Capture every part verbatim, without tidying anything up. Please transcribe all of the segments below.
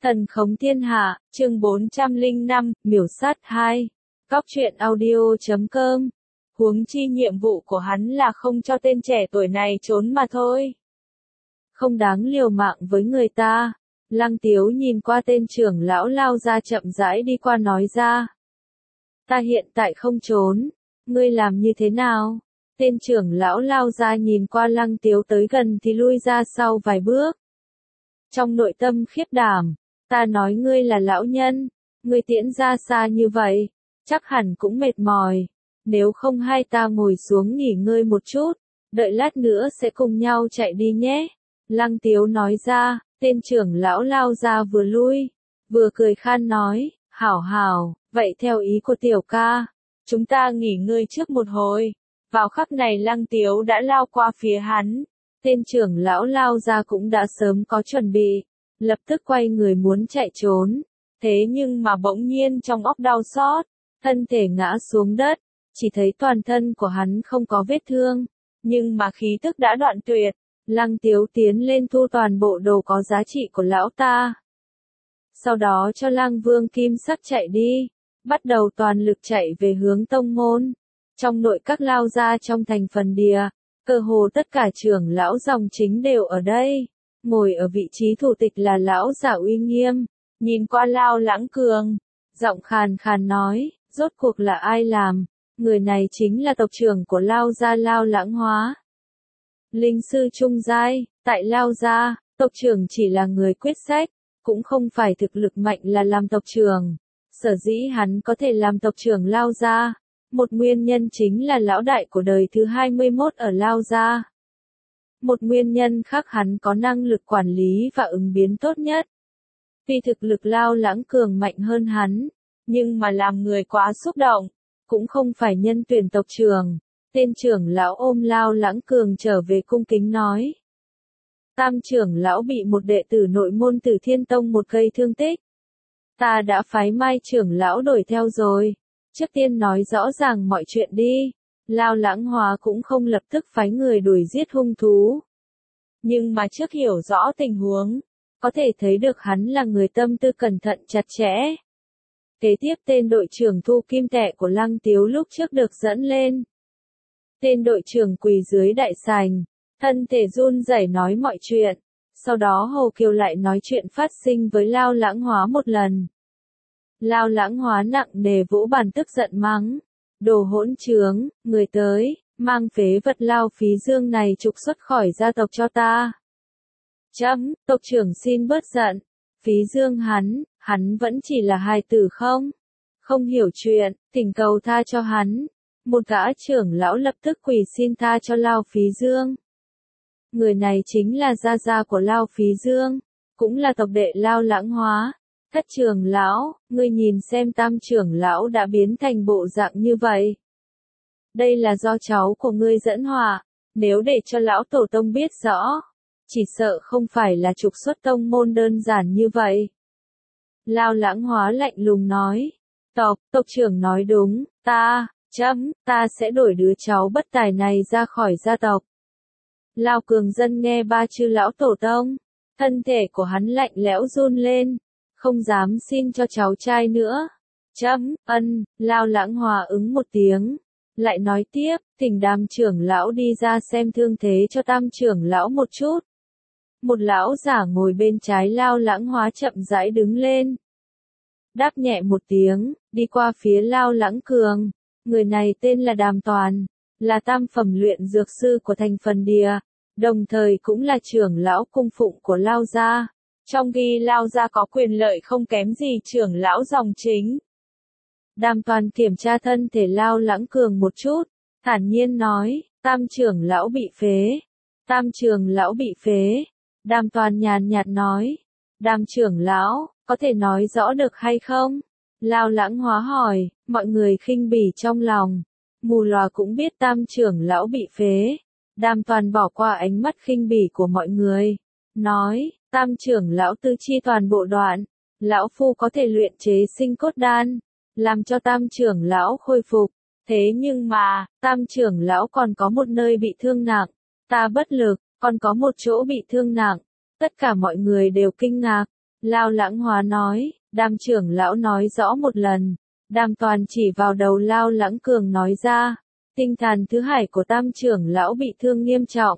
Thần khống thiên hạ, chương bốn trăm lẻ năm, miểu sát hai. Góc truyện audio chấm com. Huống chi nhiệm vụ của hắn là không cho tên trẻ tuổi này trốn mà thôi. Không đáng liều mạng với người ta. Lăng Tiếu nhìn qua tên trưởng lão lao ra chậm rãi đi qua nói ra. Ta hiện tại không trốn. Ngươi làm như thế nào? Tên trưởng lão lao ra nhìn qua Lăng Tiếu tới gần thì lui ra sau vài bước. Trong nội tâm khiếp đảm. Ta nói ngươi là lão nhân, ngươi tiễn ra xa như vậy, chắc hẳn cũng mệt mỏi, nếu không hai ta ngồi xuống nghỉ ngơi một chút, đợi lát nữa sẽ cùng nhau chạy đi nhé. Lăng Tiếu nói ra, tên trưởng lão lao ra vừa lui, vừa cười khan nói, hảo hảo, vậy theo ý của tiểu ca, chúng ta nghỉ ngơi trước một hồi. Vào khắc này Lăng Tiếu đã lao qua phía hắn, tên trưởng lão lao ra cũng đã sớm có chuẩn bị. Lập tức quay người muốn chạy trốn, thế nhưng mà bỗng nhiên trong óc đau xót, thân thể ngã xuống đất, chỉ thấy toàn thân của hắn không có vết thương, nhưng mà khí tức đã đoạn tuyệt. Lăng Tiếu tiến lên thu toàn bộ đồ có giá trị của lão ta. Sau đó cho Lăng Vương Kim Sắc chạy đi, bắt đầu toàn lực chạy về hướng tông môn. Trong nội các lao ra trong thành phần địa, cơ hồ tất cả trưởng lão dòng chính đều ở đây. Ngồi ở vị trí thủ tịch là lão giả uy nghiêm, nhìn qua Lao Lãng Cường, giọng khàn khàn nói, rốt cuộc là ai làm, người này chính là tộc trưởng của Lao gia Lao Lãng Hóa. Linh sư trung giai, tại Lao gia, tộc trưởng chỉ là người quyết sách, cũng không phải thực lực mạnh là làm tộc trưởng. Sở dĩ hắn có thể làm tộc trưởng Lao gia, một nguyên nhân chính là lão đại của đời thứ hai mươi mốt ở Lao gia. Một nguyên nhân khác hắn có năng lực quản lý và ứng biến tốt nhất. Vì thực lực Lao Lãng Cường mạnh hơn hắn, nhưng mà làm người quá xúc động, cũng không phải nhân tuyển tộc trưởng. Tên trưởng lão ôm Lao Lãng Cường trở về cung kính nói. Tam trưởng lão bị một đệ tử nội môn Tử Thiên Tông một gây thương tích. Ta đã phái Mai trưởng lão đuổi theo rồi. Trước tiên nói rõ ràng mọi chuyện đi. Lao Lãng Hóa cũng không lập tức phái người đuổi giết hung thú. Nhưng mà trước hiểu rõ tình huống, có thể thấy được hắn là người tâm tư cẩn thận chặt chẽ. Kế tiếp tên đội trưởng Thu Kim Tệ của Lăng Tiếu lúc trước được dẫn lên. Tên đội trưởng quỳ dưới đại sảnh, thân thể run rẩy nói mọi chuyện. Sau đó Hồ Kiều lại nói chuyện phát sinh với Lao Lãng Hóa một lần. Lao Lãng Hóa nặng nề vỗ bàn tức giận mắng. Đồ hỗn trướng, người tới, mang phế vật Lao Phí Dương này trục xuất khỏi gia tộc cho ta. Chấm, tộc trưởng xin bớt giận. Phí Dương hắn, hắn vẫn chỉ là hài tử không? Không hiểu chuyện, thỉnh cầu tha cho hắn. Một gã trưởng lão lập tức quỳ xin tha cho Lao Phí Dương. Người này chính là gia gia của Lao Phí Dương, cũng là tộc đệ Lao Lãng Hóa. Thất trưởng lão, ngươi nhìn xem tam trưởng lão đã biến thành bộ dạng như vậy. Đây là do cháu của ngươi dẫn họa, nếu để cho lão tổ tông biết rõ, chỉ sợ không phải là trục xuất tông môn đơn giản như vậy. Lao Lãng Hóa lạnh lùng nói, tộc, tộc trưởng nói đúng, ta, chấm, ta sẽ đổi đứa cháu bất tài này ra khỏi gia tộc. Lao Cường Dân nghe ba chư lão tổ tông, thân thể của hắn lạnh lẽo run lên. Không dám xin cho cháu trai nữa. Chấm, ân, Lao Lãng Hóa ứng một tiếng. Lại nói tiếp, thỉnh đám trưởng lão đi ra xem thương thế cho tam trưởng lão một chút. Một lão giả ngồi bên trái Lao Lãng Hóa chậm rãi đứng lên. Đáp nhẹ một tiếng, đi qua phía Lao Lãng Cường. Người này tên là Đàm Toàn, là tam phẩm luyện dược sư của thành phần địa, đồng thời cũng là trưởng lão cung phụng của Lao gia. Trong khi Lao gia có quyền lợi không kém gì trưởng lão dòng chính. Đàm Toàn kiểm tra thân thể Lao Lãng Cường một chút, thản nhiên nói, tam trưởng lão bị phế. Tam trưởng lão bị phế. Đàm Toàn nhàn nhạt nói, Đàm trưởng lão, có thể nói rõ được hay không? Lao Lãng Hóa hỏi, mọi người khinh bỉ trong lòng. Mù lòa cũng biết tam trưởng lão bị phế. Đàm Toàn bỏ qua ánh mắt khinh bỉ của mọi người. Nói, tam trưởng lão tư chi toàn bộ đoạn, lão phu có thể luyện chế sinh cốt đan, làm cho tam trưởng lão khôi phục, thế nhưng mà, tam trưởng lão còn có một nơi bị thương nặng, ta bất lực, còn có một chỗ bị thương nặng, tất cả mọi người đều kinh ngạc, Lao Lãng Hóa nói, Đàm trưởng lão nói rõ một lần. Đàm Toàn chỉ vào đầu Lao Lãng Cường nói ra, tinh thần thứ hải của Tam trưởng lão bị thương nghiêm trọng.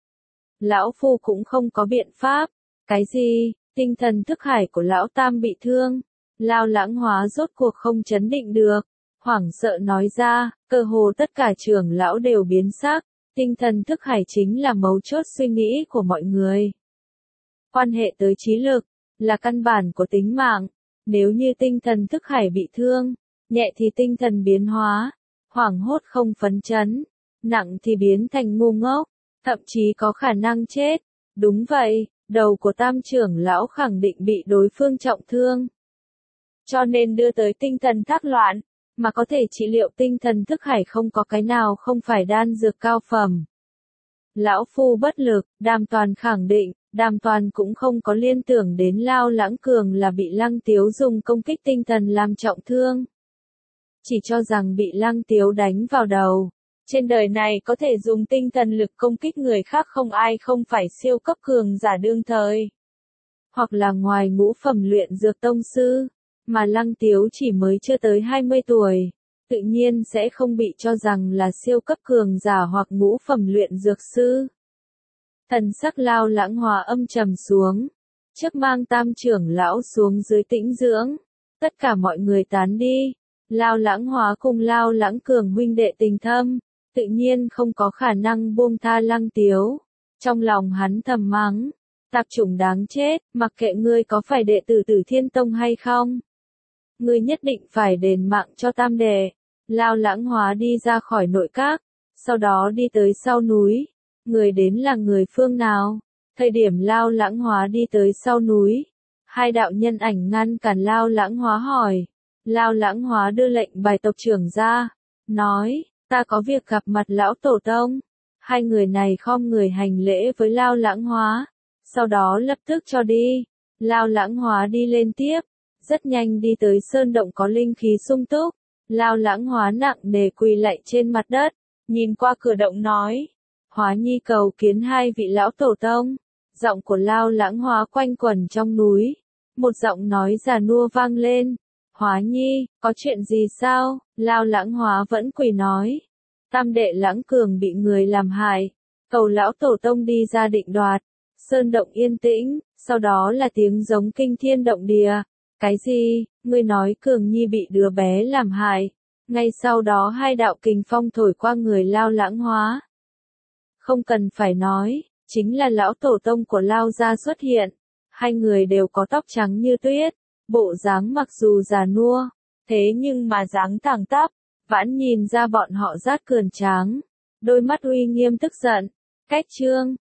Lão Phu cũng không có biện pháp. Cái gì, tinh thần thức hải của lão Tam bị thương? Lao Lãng Hóa rốt cuộc không chấn định được. Hoảng sợ nói ra, cơ hồ tất cả trưởng lão đều biến sắc. Tinh thần thức hải chính là mấu chốt suy nghĩ của mọi người. Quan hệ tới trí lực, là căn bản của tính mạng. Nếu như tinh thần thức hải bị thương, nhẹ thì tinh thần biến hóa, hoảng hốt không phấn chấn, nặng thì biến thành ngu ngốc, thậm chí có khả năng chết. Đúng vậy, đầu của Tam trưởng lão khẳng định bị đối phương trọng thương. Cho nên đưa tới tinh thần thác loạn, mà có thể trị liệu tinh thần thức hải không có cái nào không phải đan dược cao phẩm. Lão Phu bất lực, Đàm Toàn khẳng định, Đàm Toàn cũng không có liên tưởng đến Lao Lãng Cường là bị Lăng Tiếu dùng công kích tinh thần làm trọng thương. Chỉ cho rằng bị Lăng Tiếu đánh vào đầu. Trên đời này có thể dùng tinh thần lực công kích người khác không ai không phải siêu cấp cường giả đương thời. Hoặc là ngoài ngũ phẩm luyện dược tông sư, mà Lăng Tiếu chỉ mới chưa tới hai mươi tuổi. Tự nhiên sẽ không bị cho rằng là siêu cấp cường giả hoặc ngũ phẩm luyện dược sư. Thần sắc Lao Lãng Hóa âm trầm xuống. Trước mang Tam trưởng lão xuống dưới tĩnh dưỡng. Tất cả mọi người tán đi. Lao Lãng Hóa cùng Lao Lãng Cường huynh đệ tình thâm. Tự nhiên không có khả năng buông tha Lăng Tiếu. Trong lòng hắn thầm mắng. Tạp chủng đáng chết, mặc kệ ngươi có phải đệ tử Tử Thiên Tông hay không. Ngươi nhất định phải đền mạng cho Tam đệ. Lao Lãng Hóa đi ra khỏi nội các. Sau đó đi tới sau núi. Người đến là người phương nào? Thời điểm Lao Lãng Hóa đi tới sau núi, hai đạo nhân ảnh ngăn cản Lao Lãng Hóa hỏi. Lao Lãng Hóa đưa lệnh bài tộc trưởng ra, nói, ta có việc gặp mặt lão tổ tông. Hai người này khom người hành lễ với Lao Lãng Hóa, sau đó lập tức cho đi. Lao Lãng Hóa đi lên tiếp, rất nhanh đi tới sơn động có linh khí sung túc. Lao Lãng Hóa nặng nề quỳ lạy trên mặt đất, nhìn qua cửa động nói. Hóa Nhi cầu kiến hai vị lão tổ tông. Giọng của Lao Lãng Hóa quanh quẩn trong núi. Một giọng nói già nua vang lên. Hóa Nhi, có chuyện gì sao? Lao Lãng Hóa vẫn quỳ nói. Tam đệ Lãng Cường bị người làm hại. Cầu lão tổ tông đi ra định đoạt. Sơn động yên tĩnh, sau đó là tiếng giống kinh thiên động địa. Cái gì? Ngươi nói Cường Nhi bị đứa bé làm hại. Ngay sau đó hai đạo kình phong thổi qua người Lao Lãng Hóa. Không cần phải nói, chính là lão tổ tông của Lao gia xuất hiện. Hai người đều có tóc trắng như tuyết, bộ dáng mặc dù già nua, thế nhưng mà dáng thẳng tắp, vẫn nhìn ra bọn họ rát cường tráng, đôi mắt uy nghiêm tức giận. Cách chương